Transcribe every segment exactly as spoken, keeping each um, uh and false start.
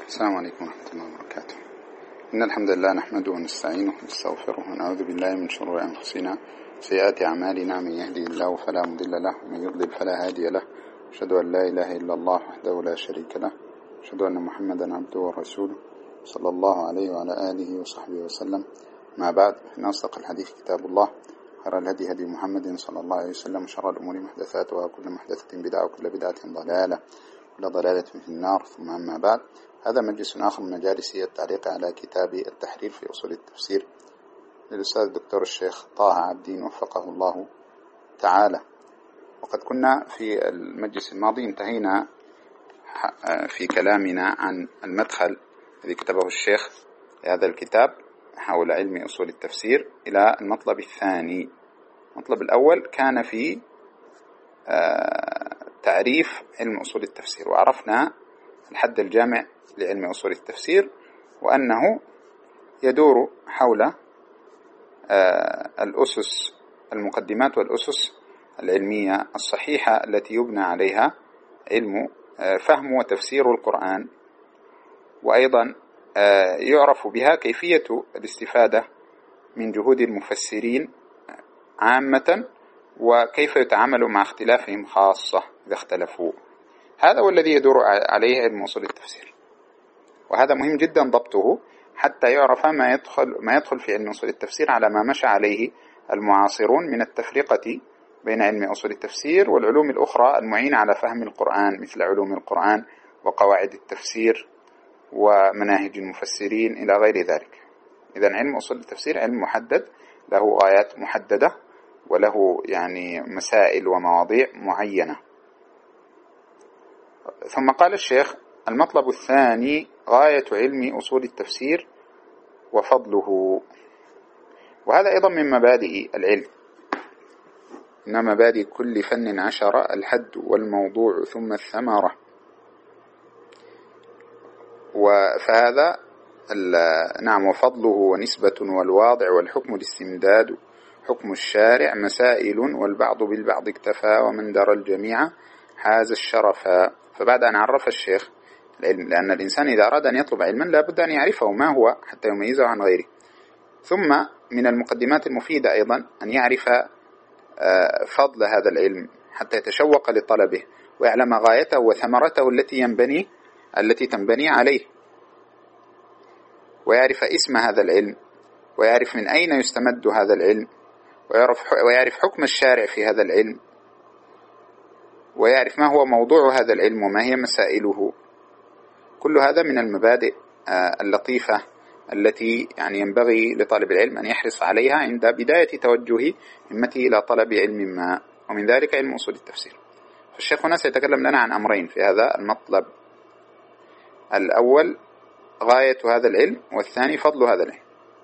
السلام عليكم ورحمة الله وبركاته. إن الحمد لله نحمده ونستعينه ونستغفره ونعوذ بالله من شرور أنفسنا سيئات أعمالنا، من يهدي الله فلا مضل له ومن يضلل فلا هادي له. أشهد أن لا إله إلا الله وحده لا شريك له، أشهد أن محمدا عبده ورسوله صلى الله عليه وعلى آله وصحبه وسلم. ما بعد، فإن أصدق الحديث كتاب الله، خير الهدي هدي محمد صلى الله عليه وسلم، شر الأمور محدثاتها وكل محدثة بدعة وكل بدعة ضلالة وكل ضلالة في النار. ثم أما بعد، هذا مجلس آخر من مجالس التعليق على كتاب التحرير في أصول التفسير للأستاذ الدكتور الشيخ طه عابدين وفقه الله تعالى. وقد كنا في المجلس الماضي انتهينا في كلامنا عن المدخل الذي كتبه الشيخ لهذا الكتاب حول علم أصول التفسير إلى المطلب الثاني. المطلب الأول كان في تعريف علم أصول التفسير، وعرفنا الحد الجامع لعلم أصول التفسير، وأنه يدور حول الأسس المقدمات والأسس العلمية الصحيحة التي يبنى عليها علم فهم وتفسير القرآن، وأيضا يعرف بها كيفية الاستفادة من جهود المفسرين عامة، وكيف يتعامل مع اختلافهم خاصة إذا اختلفوا. هذا هو الذي يدور عليه علم أصول التفسير، وهذا مهم جدا ضبطه حتى يعرف ما يدخل ما يدخل في علم أصول التفسير على ما مشى عليه المعاصرون من التفرقة بين علم أصول التفسير والعلوم الأخرى المعينة على فهم القرآن، مثل علوم القرآن وقواعد التفسير ومناهج المفسرين إلى غير ذلك. إذن علم أصول التفسير علم محدد، له غايات محددة، وله يعني مسائل ومواضيع معينة. ثم قال الشيخ: المطلب الثاني غاية علم أصول التفسير وفضله. وهذا أيضا من مبادئ العلم، إن مبادئ كل فن عشرة: الحد والموضوع ثم الثمرة. فهذا نعم وفضله ونسبة والواضع والحكم الاستمداد، حكم الشارع مسائل والبعض بالبعض اكتفى ومن درى الجميع حاز الشرفا. فبعد أن عرف الشيخ العلم، لأن الإنسان إذا أراد أن يطلب علما لا بد أن يعرفه ما هو حتى يميزه عن غيره. ثم من المقدمات المفيدة أيضا أن يعرف فضل هذا العلم حتى يتشوق لطلبه ويعلم غايته وثمرته التي ينبني التي تنبني عليه، ويعرف اسم هذا العلم، ويعرف من أين يستمد هذا العلم، ويعرف ويعرف حكم الشارع في هذا العلم، ويعرف ما هو موضوع هذا العلم وما هي مسائله. كل هذا من المبادئ اللطيفة التي يعني ينبغي لطالب العلم أن يحرص عليها عند بداية توجه همته إلى طلب علم ما، ومن ذلك علم أصول التفسير. فالشيخ هنا سيتكلم لنا عن أمرين في هذا المطلب: الأول غاية هذا العلم، والثاني فضل هذا العلم.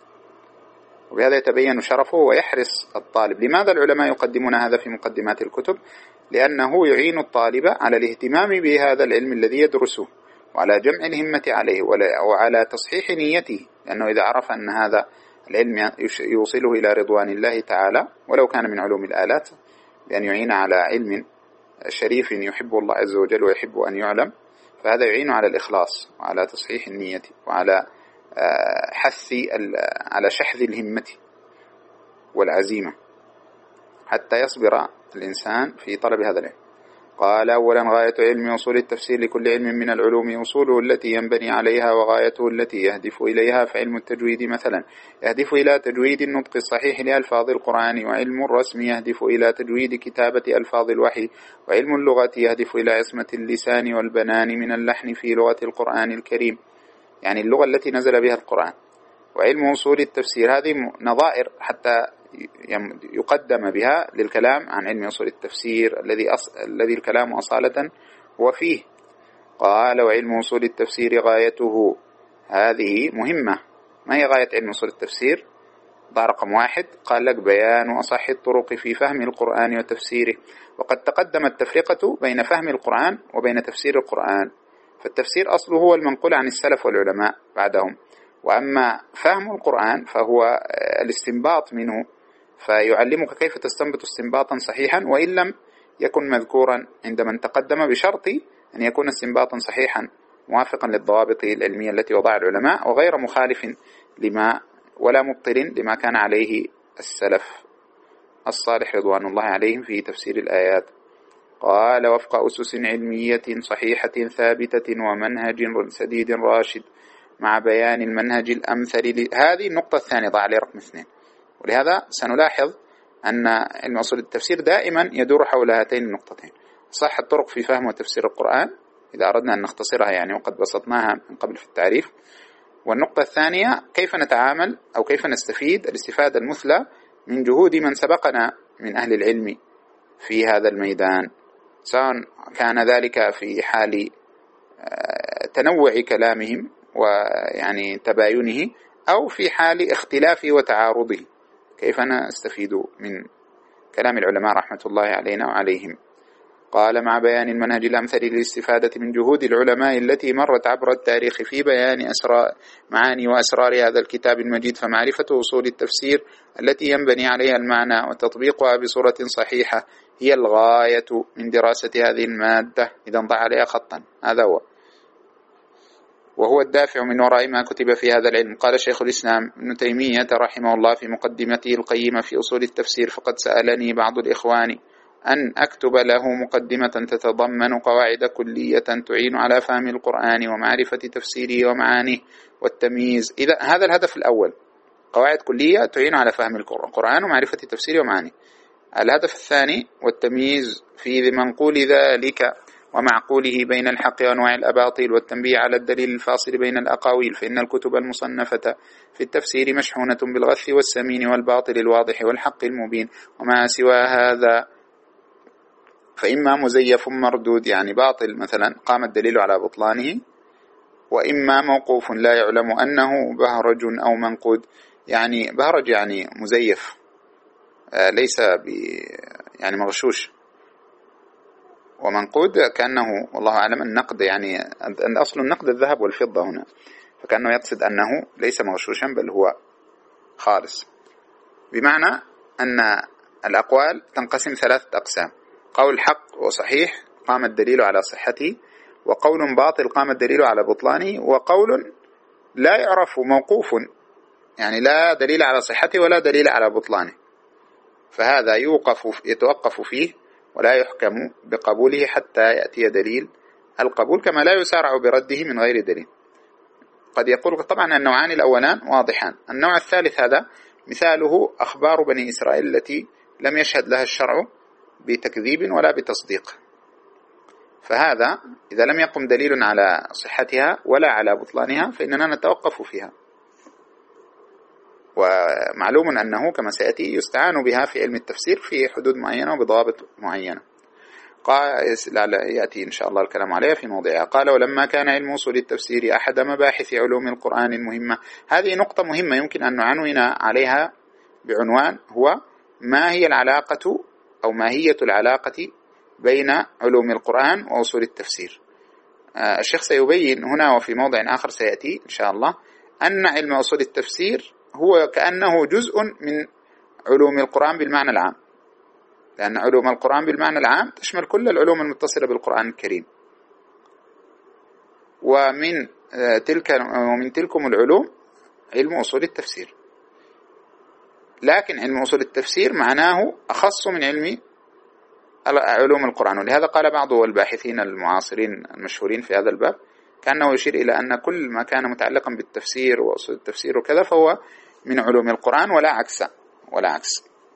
وبهذا يتبين شرفه ويحرص الطالب. لماذا العلماء يقدمون هذا في مقدمات الكتب؟ لأنه يعين الطالب على الاهتمام بهذا العلم الذي يدرسه، وعلى جمع الهمة عليه، وعلى تصحيح نيته، لأنه إذا عرف أن هذا العلم يوصله إلى رضوان الله تعالى ولو كان من علوم الآلات، بأن يعين على علم شريف يحب الله عز وجل ويحب أن يعلم، فهذا يعين على الإخلاص وعلى تصحيح النية وعلى حث على شحذ الهمة والعزيمة حتى يصبر الإنسان في طلب هذا العلم. قال: أولا غاية علم أصول التفسير لكل علم من العلوم أصوله التي ينبني عليها وغايته التي يهدف إليها. فعلم التجويد مثلا يهدف إلى تجويد النطق الصحيح لألفاظ القرآن، وعلم الرسم يهدف إلى تجويد كتابة ألفاظ الوحي، وعلم اللغة يهدف إلى عصمة اللسان والبنان من اللحن في لغة القرآن الكريم، يعني اللغة التي نزل بها القرآن. وعلم أصول التفسير هذه نظائر حتى يقدم بها للكلام عن علم أصول التفسير الذي أص... الذي الكلام أصالة هو فيه. قال: وعلم أصول التفسير غايته. هذه مهمة. ما هي غاية علم أصول التفسير؟ ضع رقم واحد. قال لك: بيان أصح الطرق في فهم القرآن وتفسيره. وقد تقدم التفرقة بين فهم القرآن وبين تفسير القرآن، فالتفسير أصله هو المنقول عن السلف والعلماء بعدهم، وأما فهم القرآن فهو الاستنباط منه، فيعلمك كيف تستنبط استنباطا صحيحا وإن لم يكن مذكورا عند من تقدم، بشرط أن يكون استنباطا صحيحا موافقا للضوابط العلمية التي وضعها العلماء، وغير مخالف لما ولا مبطل لما كان عليه السلف الصالح رضوان الله عليهم في تفسير الآيات. قال: وفق أسس علمية صحيحة ثابتة ومنهج سديد راشد مع بيان المنهج الأمثل. هذه النقطة الثانية، ضع عليه رقم اثنين. ولهذا سنلاحظ أن علم أصول التفسير دائما يدور حول هاتين النقطتين: صح الطرق في فهم وتفسير القرآن إذا أردنا أن نختصرها يعني، وقد بسطناها من قبل في التعريف. والنقطة الثانية: كيف نتعامل أو كيف نستفيد الاستفادة المثلى من جهود من سبقنا من أهل العلم في هذا الميدان، سواء كان ذلك في حال تنوع كلامهم ويعني تباينه، أو في حال اختلافه وتعارضه، كيف نستفيد من كلام العلماء رحمة الله علينا وعليهم. قال: مع بيان المنهج الأمثل للاستفادة من جهود العلماء التي مرت عبر التاريخ في بيان أسرار معاني وأسرار هذا الكتاب المجيد، فمعرفة أصول التفسير التي ينبني عليها المعنى وتطبيقها بصورة صحيحة هي الغاية من دراسة هذه المادة. إذا ضع عليها خطا، هذا هو وهو الدافع من وراء ما كتب في هذا العلم. قال شيخ الإسلام ابن تيمية رحمه الله في مقدمته القيمة في أصول التفسير: فقد سألني بعض الإخوان أن أكتب له مقدمة تتضمن قواعد كلية تعين على فهم القرآن ومعرفة تفسيره ومعانيه والتمييز. إذا هذا الهدف الأول، قواعد كلية تعين على فهم القرآن ومعرفة تفسيره ومعانيه. الهدف الثاني: والتمييز في منقول ذلك ومعقوله بين الحق وأنواع الأباطيل، والتنبيه على الدليل الفاصل بين الأقاويل، فإن الكتب المصنفة في التفسير مشحونة بالغث والسمين والباطل الواضح والحق المبين، وما سوى هذا فإما مزيف مردود، يعني باطل مثلا قام الدليل على بطلانه، وإما موقوف لا يعلم أنه بهرج أو منقود. يعني بهرج يعني مزيف، ليس ب يعني مغشوش، ومنقود كأنه والله أعلم النقد، يعني أصل النقد الذهب والفضة هنا، فكأنه يقصد أنه ليس مغشوشا بل هو خالص، بمعنى أن الأقوال تنقسم ثلاثة أقسام: قول حق وصحيح قام الدليل على صحته، وقول باطل قام الدليل على بطلانه، وقول لا يعرف موقوف، يعني لا دليل على صحته ولا دليل على بطلانه، فهذا يوقف يتوقف فيه ولا يحكم بقبوله حتى يأتي دليل القبول، كما لا يسارع برده من غير دليل. قد يقول طبعا النوعان الأولان واضحان. النوع الثالث هذا مثاله أخبار بني إسرائيل التي لم يشهد لها الشرع بتكذيب ولا بتصديق، فهذا إذا لم يقم دليل على صحتها ولا على بطلانها فإننا نتوقف فيها. ومعلوم أنه كما سيأتي يستعان بها في علم التفسير في حدود معينة وبضوابط معينة، قال يأتي إن شاء الله الكلام عليها في موضعها. قال: ولما كان علم أصول التفسير أحد مباحث علوم القرآن المهمة. هذه نقطة مهمة يمكن أن نعنون عليها بعنوان: هو ما هي العلاقة أو ماهية العلاقة بين علوم القرآن وأصول التفسير. الشيخ سيبين هنا وفي موضع آخر سيأتي إن شاء الله أن علم أصول التفسير هو كأنه جزء من علوم القرآن بالمعنى العام، لأن علوم القرآن بالمعنى العام تشمل كل العلوم المتصلة بالقرآن الكريم، ومن تلك ومن تلكم العلوم علم أصول التفسير. لكن علم أصول التفسير معناه أخص من علم علوم القرآن، ولهذا قال بعض الباحثين المعاصرين المشهورين في هذا الباب كأنه يشير إلى أن كل ما كان متعلقا بالتفسير وأصول التفسير وكذا فهو من علوم القرآن ولا عكس ولا عكس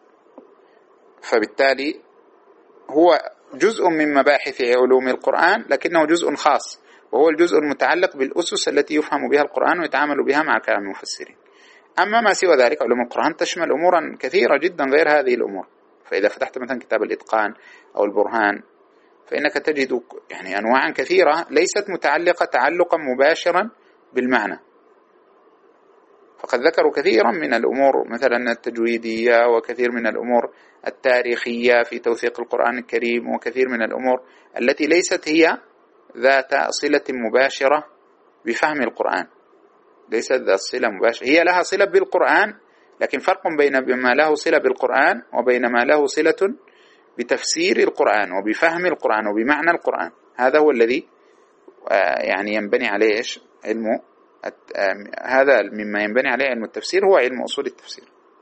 فبالتالي هو جزء من مباحث علوم القرآن لكنه جزء خاص، وهو الجزء المتعلق بالأسس التي يفهم بها القرآن ويتعامل بها مع كلام المفسرين. أما ما سوى ذلك علوم القرآن تشمل أمورا كثيرة جدا غير هذه الأمور. فإذا فتحت مثلا كتاب الإتقان أو البرهان فإنك تجد يعني أنواعا كثيرة ليست متعلقة تعلقا مباشرا بالمعنى، فقد ذكروا كثيرا من الأمور مثلا التجويدية، وكثير من الأمور التاريخية في توثيق القرآن الكريم، وكثير من الأمور التي ليست هي ذات صلة مباشرة بفهم القرآن، ليست ذات صلة مباشرة، هي لها صلة بالقرآن، لكن فرق بين ما له صلة بالقرآن وبين ما له صلة بتفسير القرآن وبفهم القرآن وبمعنى القرآن. هذا هو الذي يعني ينبني عليه إيش علم، هذا مما ينبني عليه علم التفسير هو علم أصول التفسير.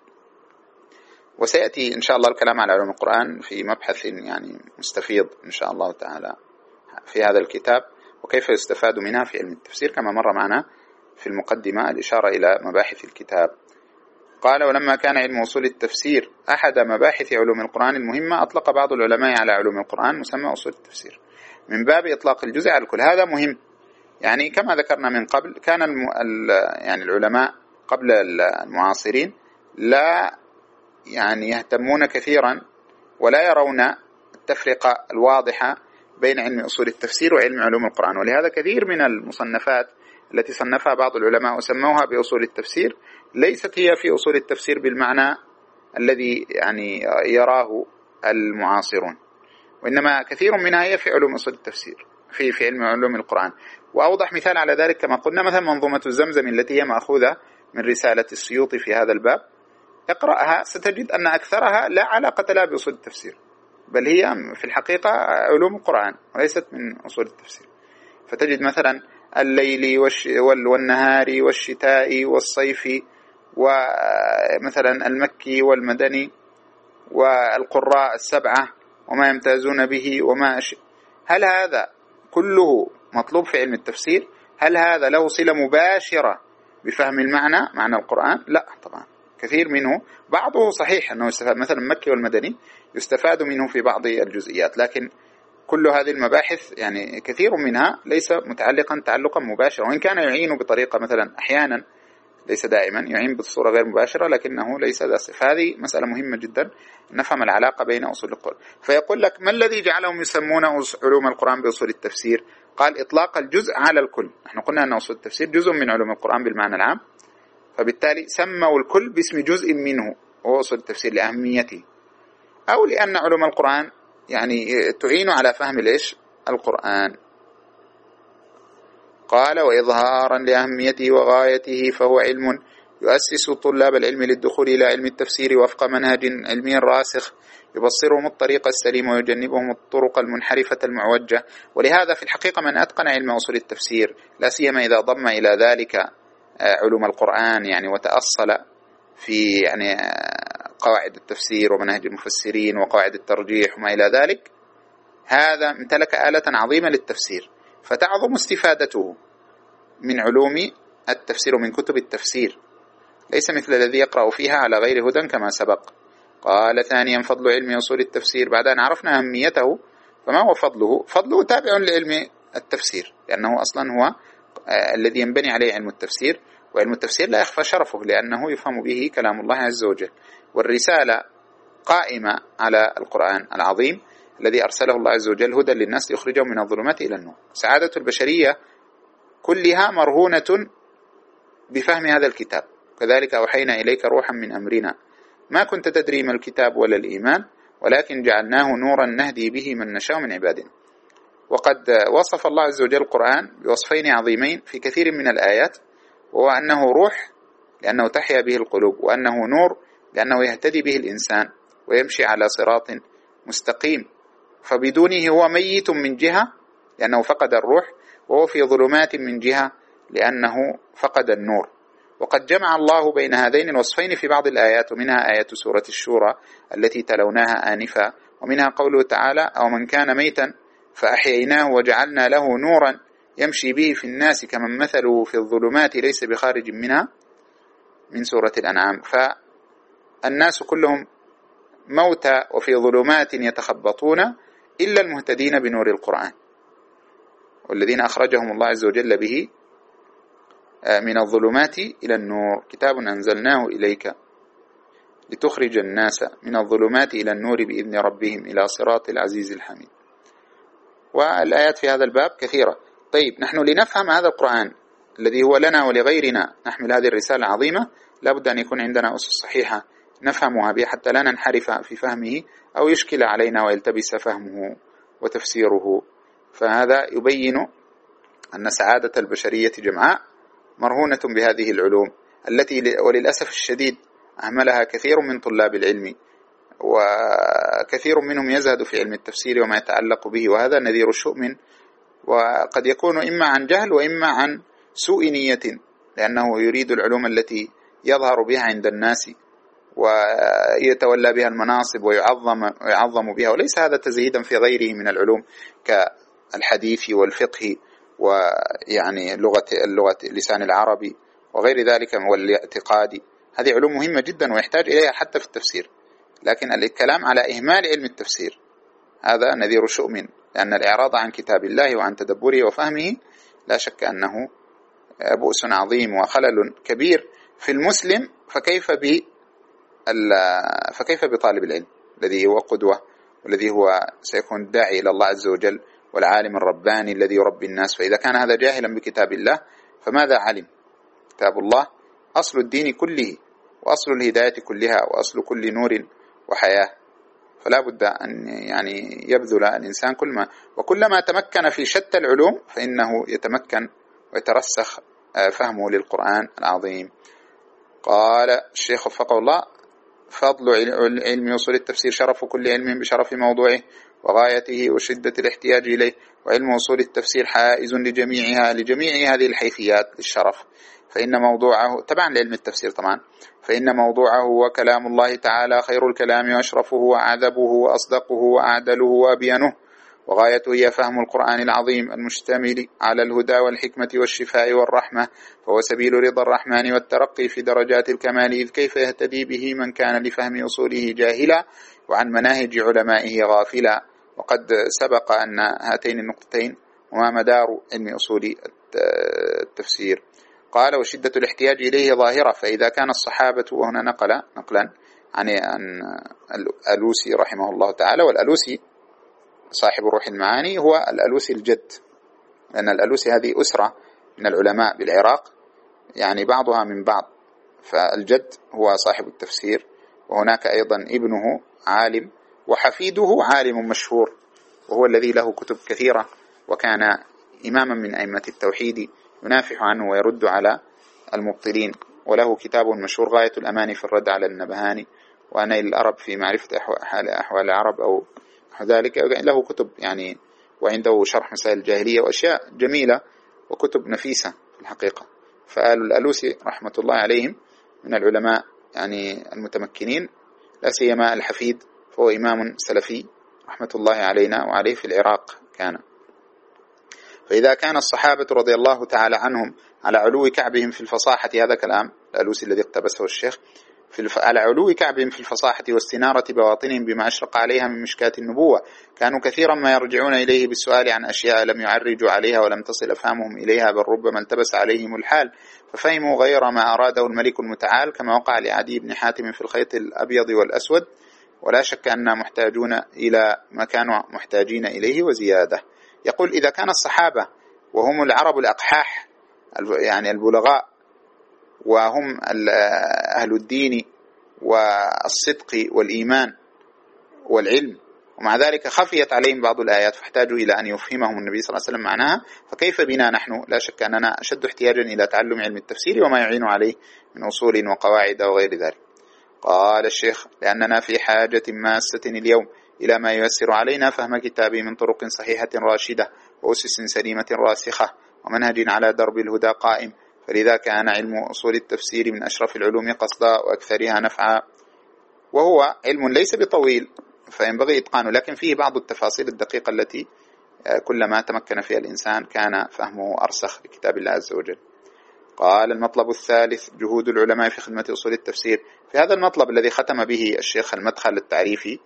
وسيأتي إن شاء الله الكلام على علوم القرآن في مبحث يعني مستفيض إن شاء الله تعالى في هذا الكتاب، وكيف يستفاد منها في علم التفسير، كما مر معنا في المقدمة الإشارة إلى مباحث الكتاب. قال: ولما كان علم أصول التفسير أحد مباحث علوم القرآن المهمة، أطلق بعض العلماء على علوم القرآن مسمى أصول التفسير من باب إطلاق الجزء على الكل. هذا مهم، يعني كما ذكرنا من قبل، كان الم... يعني العلماء قبل المعاصرين لا يعني يهتمون كثيرا ولا يرون التفرقة الواضحة بين علم أصول التفسير وعلم علوم القرآن، ولهذا كثير من المصنفات التي صنفها بعض العلماء وسموها بأصول التفسير ليست هي في أصول التفسير بالمعنى الذي يعني يراه المعاصرون، وإنما كثير منها هي في علوم أصول التفسير في في علم علوم القرآن. وأوضح مثال على ذلك كما قلنا مثلا منظومة الزمزم التي هي مأخوذة من رسالة السيوطي في هذا الباب، اقرأها ستجد أن أكثرها لا علاقة لها بأصول التفسير، بل هي في الحقيقة علوم القرآن وليست من أصول التفسير. فتجد مثلا الليل والنهار والشتاء والصيف، ومثلا المكي والمدني والقراء السبعة وما يمتازون به وما أش... هل هذا كله مطلوب في علم التفسير؟ هل هذا له صلة مباشرة بفهم المعنى معنى القرآن؟ لا طبعا، كثير منه بعضه صحيح أنه يستفاد، مثلا المكي والمدني يستفاد منه في بعض الجزئيات، لكن كل هذه المباحث يعني كثير منها ليس متعلقا تعلقا مباشرا، وإن كان يعين بطريقة مثلا أحيانا ليس دائما يعين بصورة غير مباشرة، لكنه ليس ذا صفة. هذه مسألة مهمة جدا نفهم العلاقة بين أصول القرآن. فيقول لك: ما الذي جعلهم يسمون علوم القرآن بأصول التفسير؟ قال: إطلاق الجزء على الكل. نحن قلنا أن أصول التفسير جزء من علوم القرآن بالمعنى العام، فبالتالي سموا الكل باسم جزء منه وهو أصول التفسير لأهميته، أو لأن علوم القرآن يعني تعين على فهم ليش القرآن. قال: وإظهارا لأهميته وغايته فهو علم يؤسس طلاب العلم للدخول إلى علم التفسير وفق منهج علمي راسخ يبصرهم الطريق السليم ويجنبهم الطرق المنحرفة المعوجة. ولهذا في الحقيقة من أتقن علم أصول التفسير، لا سيما إذا ضم إلى ذلك علوم القرآن يعني وتأصل في يعني قواعد التفسير ومنهج المفسرين وقواعد الترجيح وما إلى ذلك، هذا امتلك آلة عظيمة للتفسير، فتعظم استفادته من علوم التفسير ومن كتب التفسير، ليس مثل الذي يقرأ فيها على غير هدى كما سبق. قال: ثانيا فضل علم أصول التفسير. بعد أن عرفنا أهميته، فما هو فضله؟ فضله تابع لعلم التفسير، لأنه أصلا هو الذي ينبني عليه علم التفسير، وعلم التفسير لا يخفى شرفه لأنه يفهم به كلام الله عز وجل، والرسالة قائمة على القرآن العظيم الذي أرسله الله عز وجل هدى للناس ليخرجهم من الظلمات إلى النور. سعادة البشرية كلها مرهونة بفهم هذا الكتاب. كذلك أوحينا إليك روحا من أمرنا ما كنت تدري ما الكتاب ولا الإيمان ولكن جعلناه نورا نهدي به من نشاء من عبادنا. وقد وصف الله عز وجل القرآن بوصفين عظيمين في كثير من الآيات، وهو أنه روح لأنه تحيا به القلوب، وأنه نور لأنه يهتدي به الإنسان ويمشي على صراط مستقيم، فبدونه هو ميت من جهة لأنه فقد الروح، وهو في ظلمات من جهة لأنه فقد النور. وقد جمع الله بين هذين الوصفين في بعض الآيات، ومنها آية سورة الشورى التي تلوناها آنفا، ومنها قوله تعالى: أو من كان ميتا فأحييناه وجعلنا له نورا يمشي به في الناس كمن مثله في الظلمات ليس بخارج منها، من سورة الأنعام. فالناس كلهم موتى وفي ظلمات يتخبطون إلا المهتدين بنور القرآن، والذين أخرجهم الله عز وجل به من الظلمات إلى النور. كتاب أنزلناه إليك لتخرج الناس من الظلمات إلى النور بإذن ربهم إلى صراط العزيز الحميد. والآيات في هذا الباب كثيرة. طيب، نحن لنفهم هذا القرآن الذي هو لنا ولغيرنا نحمل هذه الرسالة العظيمة، لابد أن يكون عندنا أسس صحيحة نفهمها بها حتى لا ننحرف في فهمه أو يشكل علينا ويلتبس فهمه وتفسيره. فهذا يبين أن سعادة البشرية جمعاء مرهونة بهذه العلوم التي وللأسف الشديد أهملها كثير من طلاب العلم، وكثير منهم يزهد في علم التفسير وما يتعلق به، وهذا نذير شؤم وقد يكون إما عن جهل وإما عن سوء نية، لأنه يريد العلوم التي يظهر بها عند الناس ويتولى بها المناصب ويعظم, ويعظم بها، وليس هذا تزهيدا في غيره من العلوم كالحديث والفقه ويعني لغة اللغة لسان العربي وغير ذلك والاعتقاد. هذه علوم مهمة جدا ويحتاج إليها حتى في التفسير، لكن الكلام على إهمال علم التفسير هذا نذير شؤم، لأن الإعراض عن كتاب الله وعن تدبره وفهمه لا شك أنه بؤس عظيم وخلل كبير في المسلم، فكيف ب فكيف بطالب العلم الذي هو قدوة والذي هو سيكون داعي إلى الله عز وجل والعالم الرباني الذي يربي الناس. فإذا كان هذا جاهلا بكتاب الله فماذا علم؟ كتاب الله أصل الدين كله وأصل الهداية كلها وأصل كل نور وحياة، فلا بد أن يعني يبذل الإنسان كل ما وكلما تمكن في شتى العلوم فإنه يتمكن ويترسخ فهمه للقرآن العظيم. قال الشيخ وفقه الله: فضل علم أصول التفسير شرف كل علم بشرف موضوعه وغايته وشدة الاحتياج إليه، وعلم أصول التفسير حائز لجميعها لجميع هذه الحيثيات للشرف، فإن موضوعه تبعا لعلم التفسير طبعا فإن موضوعه هو كلام الله تعالى خير الكلام وأشرفه وأعذبه وأصدقه وأعدله وأبينه، وغايته هي فهم القرآن العظيم المشتمل على الهدى والحكمة والشفاء والرحمة، فهو سبيل رضا الرحمن والترقي في درجات الكمال، إذ كيف يهتدي به من كان لفهم أصوله جاهلا وعن مناهج علمائه غافلا. وقد سبق أن هاتين النقطتين هما مدار علم أصول التفسير. قال: وشدة الاحتياج إليه ظاهرة، فإذا كان الصحابة، وهنا نقل نقلا عن الألوسي رحمه الله تعالى، والألوسي صاحب روح المعاني هو الألوسي الجد، لأن الألوسي هذه أسرة من العلماء بالعراق يعني بعضها من بعض، فالجد هو صاحب التفسير، وهناك أيضا ابنه عالم وحفيده عالم مشهور، وهو الذي له كتب كثيرة وكان إماما من أئمة التوحيد ينافح عنه ويرد على المبطلين، وله كتاب مشهور غاية الأمان في الرد على النبهاني ونيل الأرب في معرفة أحوال العرب أو ذلك، له كتب يعني، وعنده شرح مسائل الجاهلية وأشياء جميلة وكتب نفيسة في الحقيقة. فآل الألوسي رحمة الله عليهم من العلماء يعني المتمكنين، لا سيما الحفيد فهو إمام سلفي رحمة الله علينا وعليه في العراق كان. فإذا كان الصحابة رضي الله تعالى عنهم على علو كعبهم في الفصاحة، هذا كلام الألوسي الذي اقتبسه الشيخ، في الف... على علو كعبهم في الفصاحة واستنارة بواطنهم بما أشرق عليها من مشكات النبوة، كانوا كثيرا ما يرجعون إليه بالسؤال عن أشياء لم يعرجوا عليها ولم تصل أفهامهم إليها، بل ربما التبس عليهم الحال ففهموا غير ما أراده الملك المتعال، كما وقع لعدي بن حاتم في الخيط الأبيض والأسود. ولا شك أننا محتاجون إلى ما كانوا محتاجين إليه وزيادة. يقول: إذا كان الصحابة وهم العرب الأقحاح يعني البلغاء، وهم أهل الدين والصدق والإيمان والعلم، ومع ذلك خفيت عليهم بعض الآيات فاحتاجوا إلى أن يفهمهم النبي صلى الله عليه وسلم معناها، فكيف بنا نحن؟ لا شك أننا أشد احتياجا إلى تعلم علم التفسير وما يعين عليه من أصول وقواعد وغير ذلك. قال الشيخ: لأننا في حاجة ماسة اليوم إلى ما ييسر علينا فهم كتابه من طرق صحيحة راشدة وأسس سليمة راسخة ومنهج على درب الهدى قائم، فلذا كان علم أصول التفسير من أشرف العلوم قصدا وأكثرها نفعا، وهو علم ليس بطويل فينبغي إتقانه، لكن فيه بعض التفاصيل الدقيقة التي كلما تمكن فيها الإنسان كان فهمه أرسخ لكتاب الله عز وجل. قال: المطلب الثالث جهود العلماء في خدمة أصول التفسير. في هذا المطلب الذي ختم به الشيخ المدخل التعريفي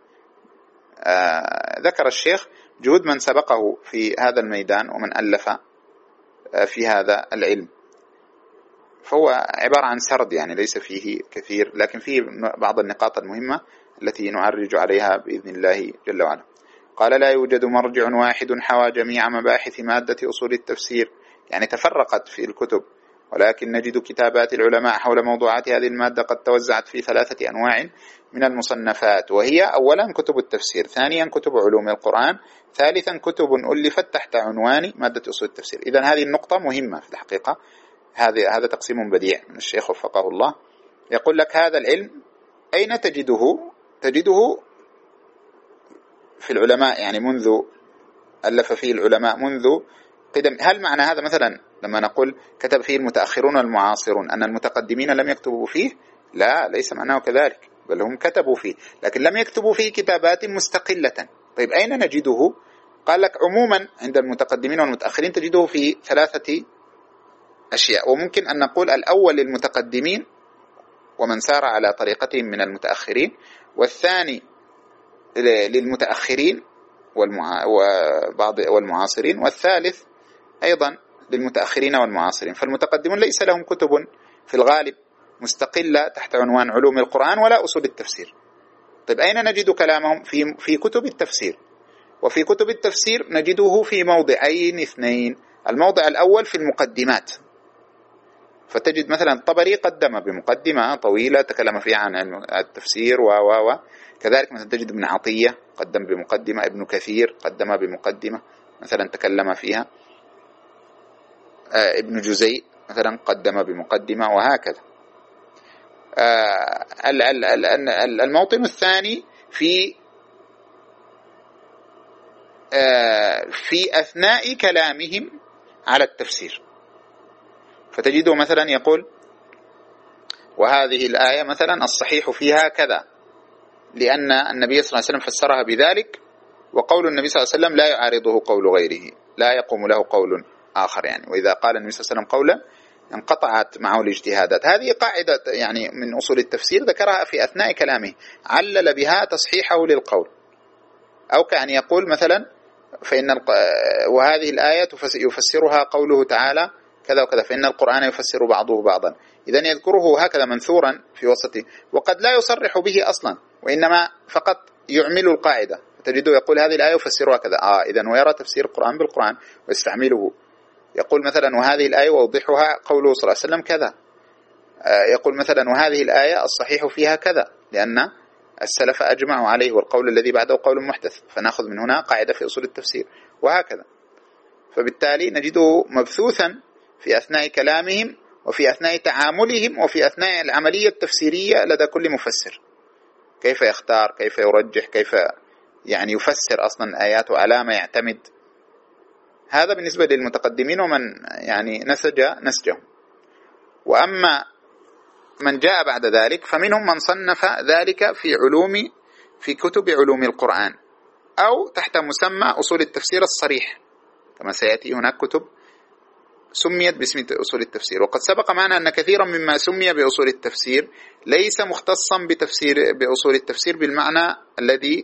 آه ذكر الشيخ جهود من سبقه في هذا الميدان ومن ألف آه في هذا العلم، فهو عبارة عن سرد يعني ليس فيه كثير، لكن فيه بعض النقاط المهمة التي نعرج عليها بإذن الله جل وعلا. قال: لا يوجد مرجع واحد حوى جميع مباحث مادة أصول التفسير، يعني تفرقت في الكتب، ولكن نجد كتابات العلماء حول موضوعات هذه المادة قد توزعت في ثلاثة أنواع من المصنفات، وهي أولا كتب التفسير، ثانيا كتب علوم القرآن، ثالثا كتب ألفت تحت عنوان مادة أصول التفسير. إذن هذه النقطة مهمة في الحقيقة، هذا هذا تقسيم بديع من الشيخ وفقه الله. يقول لك: هذا العلم أين تجده؟ تجده في العلماء، يعني منذ ألف فيه العلماء منذ قدم. هل معنى هذا مثلا لما نقول كتب فيه المتأخرون والمعاصرون أن المتقدمين لم يكتبوا فيه؟ لا، ليس معناه كذلك، بل هم كتبوا فيه لكن لم يكتبوا فيه كتابات مستقلة. طيب أين نجده؟ قال لك عموما عند المتقدمين والمتأخرين تجده في ثلاثة أشياء، وممكن أن نقول الأول للمتقدمين ومن سار على طريقتهم من المتأخرين، والثاني للمتأخرين وبعض والمعاصرين، والثالث أيضا للمتأخرين والمعاصرين. فالمتقدمون ليس لهم كتب في الغالب مستقلة تحت عنوان علوم القرآن ولا أصول التفسير. طيب أين نجد كلامهم؟ في في كتب التفسير، وفي كتب التفسير نجده في موضعين اثنين. الموضع الأول في المقدمات، فتجد مثلا الطبري قدم بمقدمة طويلة تكلم فيها عن التفسير و و و كذلك مثلا تجد ابن عطية قدم بمقدمة، ابن كثير قدم بمقدمة مثلا تكلم فيها، آه ابن جزي مثلا قدم بمقدمة، وهكذا. آه الموطن الثاني في آه في أثناء كلامهم على التفسير، فتجده مثلا يقول وهذه الآية مثلا الصحيح فيها كذا لأن النبي صلى الله عليه وسلم فسرها بذلك، وقول النبي صلى الله عليه وسلم لا يعارضه قول غيره، لا يقوم له قول آخر يعني، وإذا قال النبي صلى الله عليه وسلم قولا انقطعت معه الاجتهادات. هذه قاعدة يعني من أصول التفسير ذكرها في أثناء كلامه، علل بها تصحيحه للقول. أو كأن يقول مثلا فإن وهذه الآية يفسرها قوله تعالى كذا وكذا، فإن القرآن يفسر بعضه بعضا، إذن يذكره هكذا منثورا في وسطه، وقد لا يصرح به أصلا وإنما فقط يعمل القاعدة. تجده يقول هذه الآية يفسرها كذا، آه إذن ويرى تفسير القرآن بالقرآن ويستعمله. يقول مثلا وهذه الآية ووضحها قوله صلى الله عليه وسلم كذا، آه يقول مثلا وهذه الآية الصحيح فيها كذا لأن السلف أجمعوا عليه والقول الذي بعده قول محدث، فنأخذ من هنا قاعدة في أصول التفسير، وهكذا. فبالتالي نجده مبثوثا في أثناء كلامهم وفي أثناء تعاملهم وفي أثناء العملية التفسيرية لدى كل مفسر، كيف يختار، كيف يرجح، كيف يعني يفسر أصلا آياته على ما يعتمد. هذا بالنسبة للمتقدمين ومن يعني نسج نسجهم. وأما من جاء بعد ذلك فمنهم من صنف ذلك في علوم في كتب علوم القرآن أو تحت مسمى أصول التفسير الصريح، كما سيأتي هناك كتب سميت باسم أصول التفسير. وقد سبق معنا أن كثيرا مما سمي بأصول التفسير ليس مختصا بتفسير بأصول التفسير بالمعنى الذي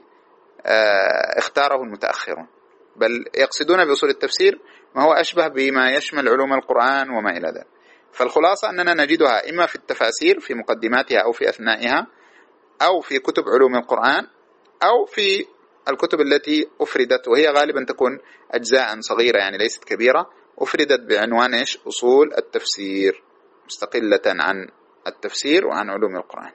اختاره المتأخرون، بل يقصدون بأصول التفسير ما هو أشبه بما يشمل علوم القرآن وما إلى ذلك. فالخلاصة أننا نجدها إما في التفاسير في مقدماتها أو في أثنائها، أو في كتب علوم القرآن، أو في الكتب التي أفردت، وهي غالبا تكون أجزاء صغيرة يعني ليست كبيرة، أفردت بعنوان إيش؟ أصول التفسير، مستقلة عن التفسير وعن علوم القرآن.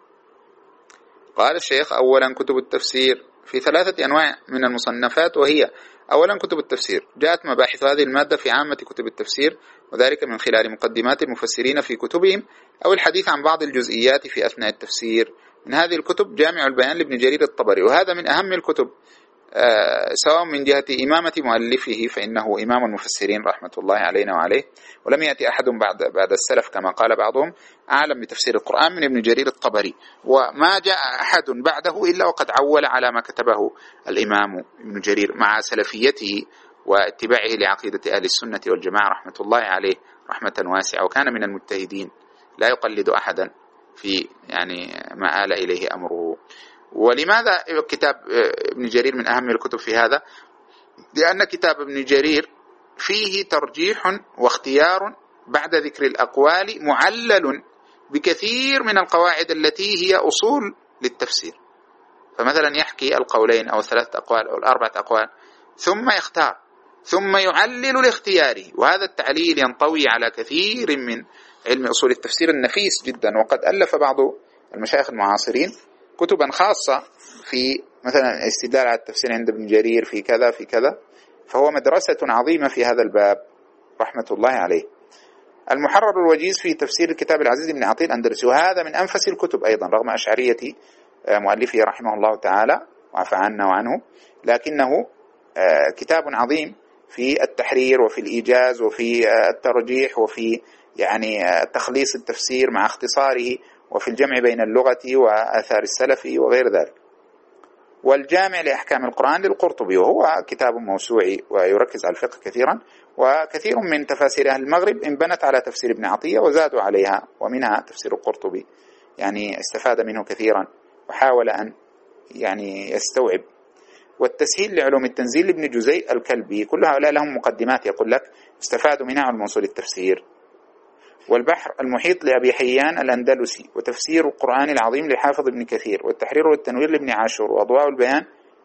قال الشيخ أولا كتب التفسير في ثلاثة أنواع من المصنفات، وهي أولا كتب التفسير جاءت مباحث هذه المادة في عامة كتب التفسير، وذلك من خلال مقدمات المفسرين في كتبهم أو الحديث عن بعض الجزئيات في أثناء التفسير. من هذه الكتب جامع البيان لابن جرير الطبري، وهذا من أهم الكتب آه سواء من جهة إمامة مؤلفه فإنه إمام المفسرين رحمة الله علينا وعليه، ولم يأتي أحد بعد بعد السلف كما قال بعضهم أعلم بتفسير القرآن من ابن جرير الطبري، وما جاء أحد بعده إلا وقد عول على ما كتبه الإمام ابن جرير مع سلفيته واتباعه لعقيدة أهل السنة والجماعة رحمة الله عليه رحمة واسعة، وكان من المجتهدين لا يقلد أحدا في يعني ما آل إليه أمره. ولماذا كتاب ابن جرير من أهم الكتب في هذا؟ لأن كتاب ابن جرير فيه ترجيح واختيار بعد ذكر الأقوال معلل بكثير من القواعد التي هي أصول للتفسير. فمثلا يحكي القولين أو ثلاثة أقوال أو الأربعة أقوال ثم يختار ثم يعلل لاختياره، وهذا التعليل ينطوي على كثير من علم أصول التفسير النفيس جدا. وقد ألف بعض المشايخ المعاصرين كتبا خاصة في مثلا الاستدلال على التفسير عند ابن جرير في كذا في كذا، فهو مدرسة عظيمة في هذا الباب رحمة الله عليه. المحرر الوجيز في تفسير الكتاب العزيز بن عطيل الأندلسي، وهذا من أنفس الكتب أيضا رغم أشعرية مؤلفه رحمه الله تعالى وعفى عنا وعنه، لكنه كتاب عظيم في التحرير وفي الإيجاز وفي الترجيح وفي يعني تخليص التفسير مع اختصاره وفي الجمع بين اللغة وآثار السلف وغير ذلك. والجامع لأحكام القرآن للقرطبي، وهو كتاب موسوعي ويركز على الفقه كثيرا، وكثير من تفاسير أهل المغرب انبنت على تفسير ابن عطية وزادوا عليها، ومنها تفسير القرطبي يعني استفاد منه كثيرا وحاول أن يعني يستوعب. والتسهيل لعلوم التنزيل لابن جزي الكلبي، كل هؤلاء لهم مقدمات يقول لك استفادوا منها علم أصول التفسير. والبحر المحيط لأبي حيان الأندلسي، وتفسير القرآن العظيم لحافظ ابن كثير، والتحرير والتنوير لابن عاشور، وأضواء البيان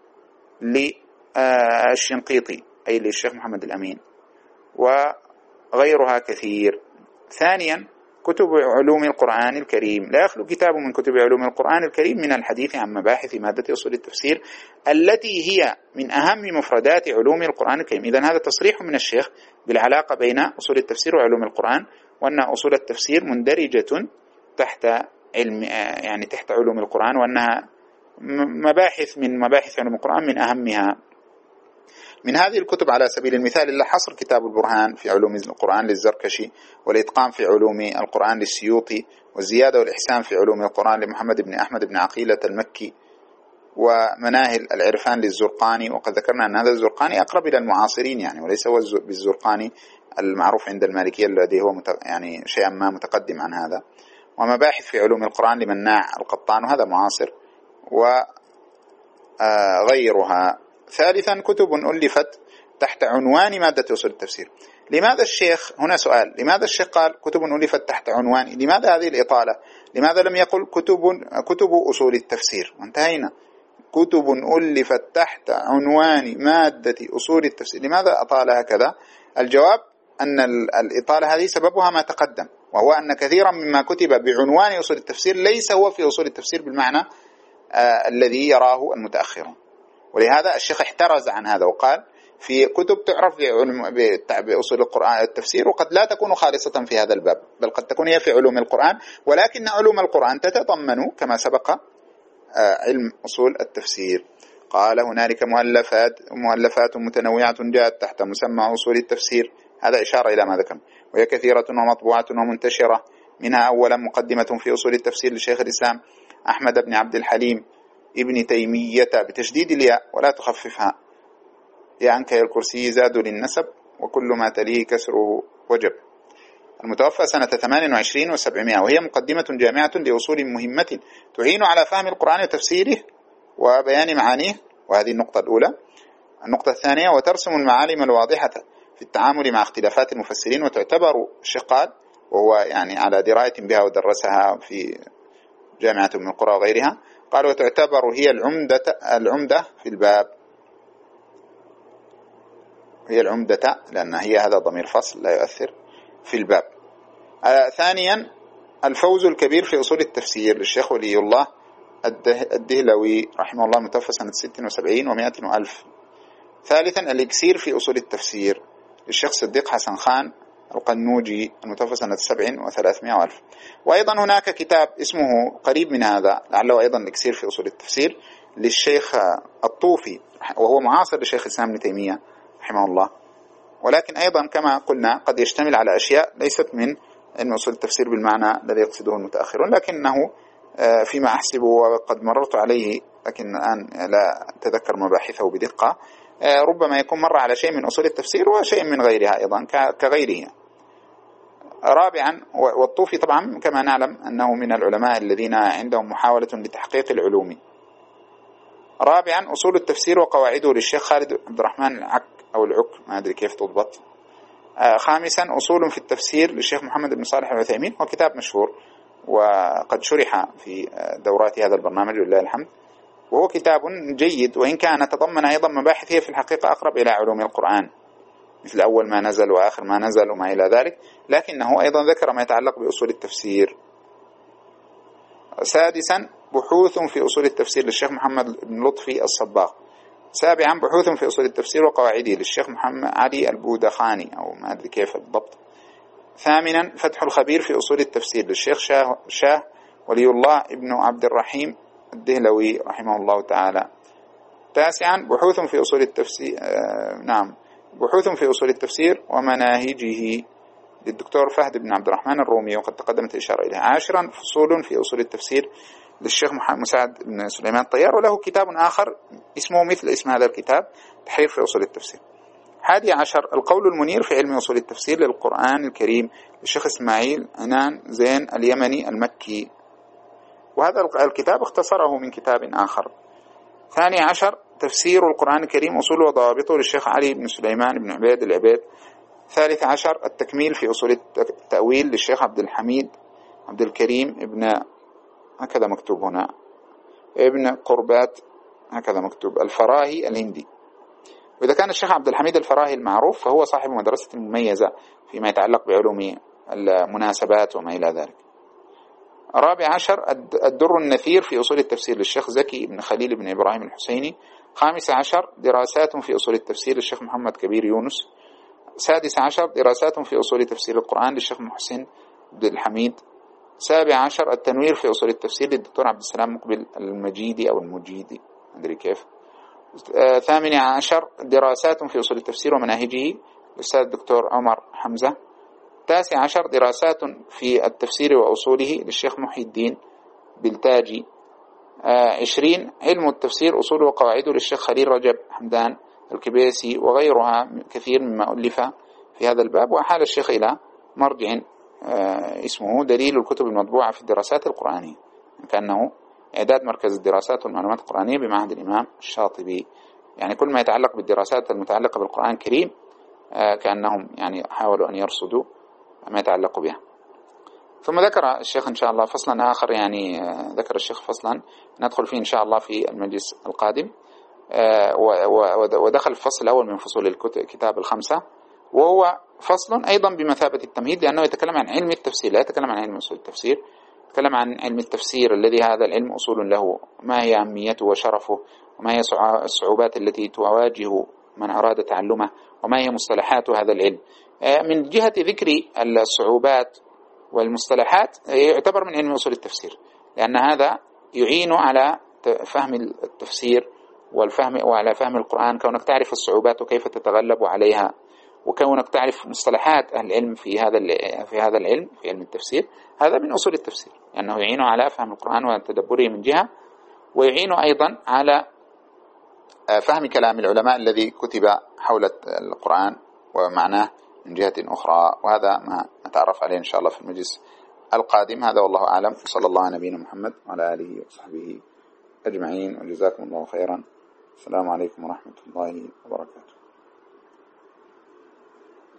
للشنقيطي أي للشيخ محمد الأمين، وغيرها كثير. ثانيا كتب علوم القرآن الكريم، لا يخلو كتاب من كتب علوم القرآن الكريم من الحديث عن مباحث مادة أصول التفسير التي هي من أهم مفردات علوم القرآن الكريم. إذن هذا تصريح من الشيخ بالعلاقة بين أصول التفسير وعلوم القرآن، وأن أصول التفسير مندرجة تحت علم يعني تحت علوم القرآن، وأنها مباحث من مباحث علوم القرآن من أهمها. من هذه الكتب على سبيل المثال إلا حصر كتاب البرهان في علوم القرآن للزركشي، والإتقان في علوم القرآن للسيوطي، والزيادة والإحسان في علوم القرآن لمحمد بن أحمد بن عقيلة المكي، ومناهل العرفان للزرقاني. وقد ذكرنا أن هذا الزرقاني أقرب إلى المعاصرين يعني، وليس هو بالزرقاني المعروف عند المالكية الذي هو يعني شيئا ما متقدم عن هذا. ومباحث في علوم القرآن لمناع القطان، وهذا معاصر، وغيرها. ثالثا كتب ألفت تحت عنوان مادة أصول التفسير. لماذا الشيخ هنا سؤال، لماذا الشيخ قال كتب ألفت تحت عنوان؟ لماذا هذه الإطالة؟ لماذا لم يقل كتب كتب أصول التفسير وانتهينا؟ كتب ألفت تحت عنوان مادة أصول التفسير، لماذا أطال هكذا؟ الجواب أن الإطالة هذه سببها ما تقدم، وهو أن كثيرا مما كتب بعنوان أصول التفسير ليس هو في أصول التفسير بالمعنى آه الذي يراه المتأخرون. ولهذا الشيخ احترز عن هذا وقال في كتب تعرف بأصول القرآن التفسير، وقد لا تكون خالصة في هذا الباب، بل قد تكون هي في علوم القرآن، ولكن علوم القرآن تتضمن كما سبق علم أصول التفسير. قال هنالك مؤلفات مؤلفات متنوعة جاءت تحت مسمى أصول التفسير، هذا إشارة إلى ما ذكرنا، وهي كثيرة ومطبوعة ومنتشرة. منها أولا مقدمة في أصول التفسير لشيخ الإسلام أحمد بن عبد الحليم ابن تيمية بتشديد الياء ولا تخففها، يا أنك يا الكرسي زاد للنسب وكل ما تليه كسره وجب، المتوفى سنة ثمان وعشرين وسبعمائة، وهي مقدمة جامعة لأصول مهمة تعين على فهم القرآن وتفسيره وبيان معانيه، وهذه النقطة الأولى. النقطة الثانية وترسم المعالم الواضحة في التعامل مع اختلافات المفسرين، وتعتبر الشقال وهو يعني على دراية بها ودرسها في جامعة من القرى وغيرها، قال وتعتبر هي العمدة العمدة في الباب، هي العمدة لأن هي هذا ضمير فصل لا يؤثر في الباب. آه ثانيا الفوز الكبير في أصول التفسير للشيخ ولي الله الدهلوي رحمه الله، متوفى سنة ست وسبعين ومائة وألف. ثالثا الإكسير في أصول التفسير للشيخ صديق حسن خان القنوجي، المتوفى سنة سبع وثلاثمائة وألف. وأيضا هناك كتاب اسمه قريب من هذا لعله أيضا الإكسير في أصول التفسير للشيخ الطوفي، وهو معاصر للشيخ الإسلام ابن تيمية رحمه الله، ولكن أيضا كما قلنا قد يشتمل على أشياء ليست من علم أصول التفسير بالمعنى الذي يقصده المتأخرون، لكنه فيما أحسب وقد مررت عليه لكن الآن لا أتذكر مباحثه بدقة، ربما يكون مر على شيء من أصول التفسير وشيء من غيرها أيضا كغيره. رابعا والطوفي طبعا كما نعلم أنه من العلماء الذين عندهم محاولة لتحقيق العلوم. رابعا أصول التفسير وقواعده للشيخ خالد عبد الرحمن العك أو العك ما أدري كيف تضبط. خامسا أصول في التفسير للشيخ محمد بن صالح العثيمين، وكتاب مشهور وقد شرح في دورات هذا البرنامج ولله الحمد، وهو كتاب جيد وإن كان تضمن أيضا مباحث هي في الحقيقة أقرب إلى علوم القرآن، مثل أول ما نزل وآخر ما نزل وما إلى ذلك، لكنه أيضا ذكر ما يتعلق بأصول التفسير. سادسا بحوث في أصول التفسير للشيخ محمد بن لطفي الصباغ. سابعا بحوث في أصول التفسير وقواعده للشيخ محمد علي البودخاني أو ما أدري كيف بالضبط. ثامنا فتح الخبير في أصول التفسير للشيخ شاه, شاه ولي الله ابن عبد الرحيم الدهلوي رحمه الله تعالى. تاسعا بحوث في أصول التفسير آه نعم بحوث في أصول التفسير ومناهجه للدكتور فهد بن عبد الرحمن الرومي، وقد تقدمت الإشارة إليها. عاشرا فصول في أصول التفسير للشيخ مساعد بن سليمان الطيار، وله كتاب آخر اسمه مثل اسم هذا الكتاب، تحرير في أصول التفسير. حادي عشر القول المنير في علم أصول التفسير للقرآن الكريم للشيخ إسماعيل عنان زين اليمني المكي، وهذا الكتاب اختصره من كتاب آخر. ثاني عشر تفسير القرآن الكريم أصول وضوابطه للشيخ علي بن سليمان بن عبيد العبيد. ثالث عشر التكميل في أصول التأويل للشيخ عبد الحميد عبد الكريم ابن هكذا مكتوب هنا ابن قربات هكذا مكتوب الفراهي الهندي. وإذا كان الشيخ عبد الحميد الفراهي المعروف فهو صاحب مدرسة مميزة فيما يتعلق بعلوم المناسبات وما إلى ذلك. رابع عشر الدر النثير في أصول التفسير للشيخ زكي بن خليل بن إبراهيم الحسيني. خامس عشر دراسات في أصول التفسير للشيخ محمد كبير يونس. سادس عشر دراسات في أصول تفسير القرآن للشيخ محسن عبد الحميد. سابع عشر التنوير في أصول التفسير للدكتور عبد السلام مقبل المجيدي أو المجيدي أدري كيف. ثامن عشر دراسات في أصول التفسير ومناهجه للأستاذ الدكتور عمر حمزة. تاسع عشر دراسات في التفسير وأصوله للشيخ محي الدين بالتاجي. عشرين علم التفسير أصوله وقواعده للشيخ خليل رجب حمدان الكبيسي وغيرها كثير مما ألف في هذا الباب. وأحال الشيخ إلى مرجع اسمه دليل الكتب المطبوعة في الدراسات القرآنية، كأنه إعداد مركز الدراسات والمعلومات القرآنية بمعهد الإمام الشاطبي. يعني كل ما يتعلق بالدراسات المتعلقة بالقرآن الكريم كأنهم يعني حاولوا أن يرصدوا ما يتعلق بها. ثم ذكر الشيخ إن شاء الله فصلا آخر، يعني ذكر الشيخ فصلا ندخل فيه إن شاء الله في المجلس القادم، ودخل الفصل الأول من فصول الكتاب الخمسة، وهو فصل أيضا بمثابة التمهيد، لأنه يتكلم عن علم التفسير، لا يتكلم عن علم أصول التفسير، يتكلم عن علم التفسير الذي هذا العلم أصول له، ما هي أهميته وشرفه، وما هي الصعوبات التي تواجه من أراد تعلمه، وما هي مصطلحات هذا العلم. من جهة ذكر الصعوبات والمصطلحات يعتبر من علم أصول التفسير، لأن هذا يعين على فهم التفسير والفهم وعلى فهم القرآن، كونك تعرف الصعوبات وكيف تتغلب عليها، وكونك تعرف مصطلحات أهل العلم في هذا في هذا العلم في علم التفسير، هذا من أصول التفسير، لأنه يعين على فهم القرآن وتدبره من جهة، ويعين أيضا على فهم كلام العلماء الذي كتب حول القرآن ومعناه من جهة أخرى. وهذا ما نتعرف عليه إن شاء الله في المجلس القادم. هذا والله أعلم، صلى الله على نبينا محمد وعلى آله وصحبه أجمعين، وجزاكم الله خيرا. السلام عليكم ورحمة الله وبركاته.